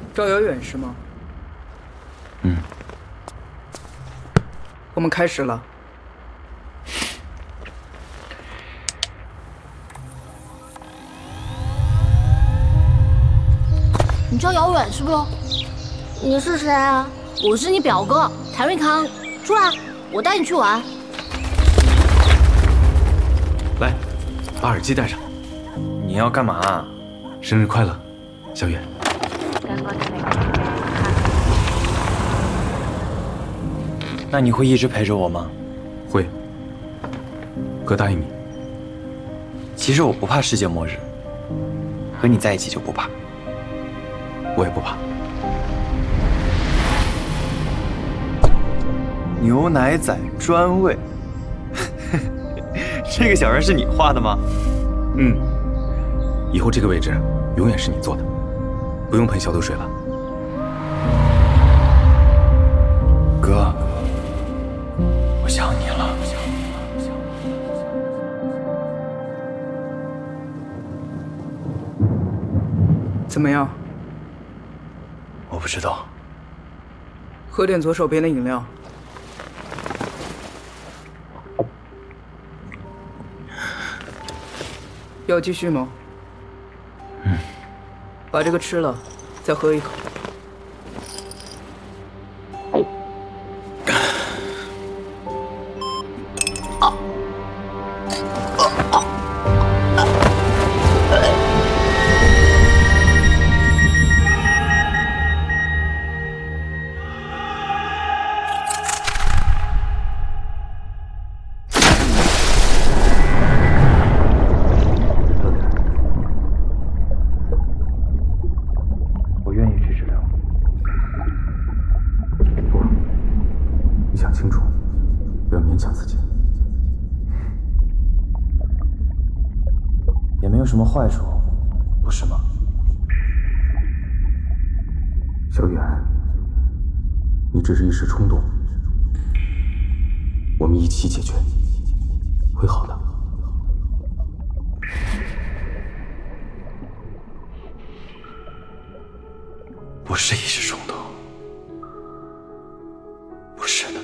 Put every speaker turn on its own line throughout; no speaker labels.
赵遥远是吗？
嗯。
我们开始了。
你叫遥远是不？
你是谁啊？
我是你表哥谭瑞康，出来，我带你去玩。
来，把耳机戴上。
你要干嘛？
生日快乐，小远。
那你会一直陪着我吗？
会。哥答应你。
其实我不怕世界末日，和你在一起就不怕。
我也不怕。
牛奶仔专为，这个小人是你画的吗？
嗯。以后这个位置永远是你坐的，不用喷消毒水了。
哥，我想你了。
怎么样？
我不知道。
喝点左手边的饮料。要继续吗？
嗯。
把这个吃了，再喝一口。
我愿意去治疗。
不，你想清楚，不要勉强自己。
也没有什么坏处，不是吗？
小远，你只是一时冲动，我们一起解决，会好的。
不是一时冲动，不是的。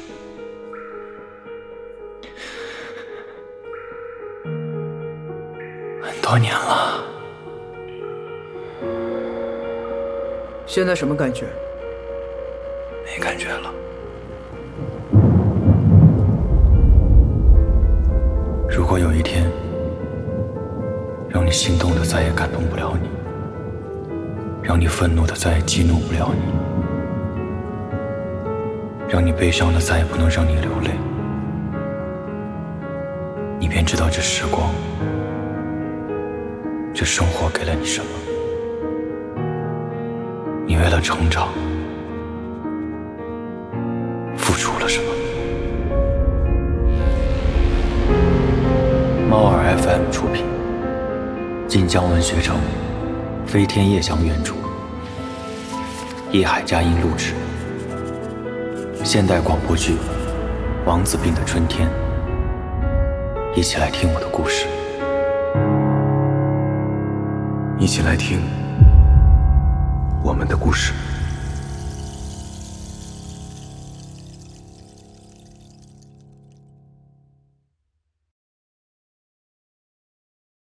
很多年了。
现在什么感觉？
没感觉了。如果有一天，让你心动的再也感动不了你，让你愤怒的再也激怒不了你，让你悲伤的再也不能让你流泪，你便知道这时光，这生活给了你什么。你为了成长付出了什么？猫耳 FM 出品，晋江文学城，飞天夜翔原著，叶海佳音录制，现代广播剧《王子病的春天》，一起来听我的故事，
一起来听我们的故事。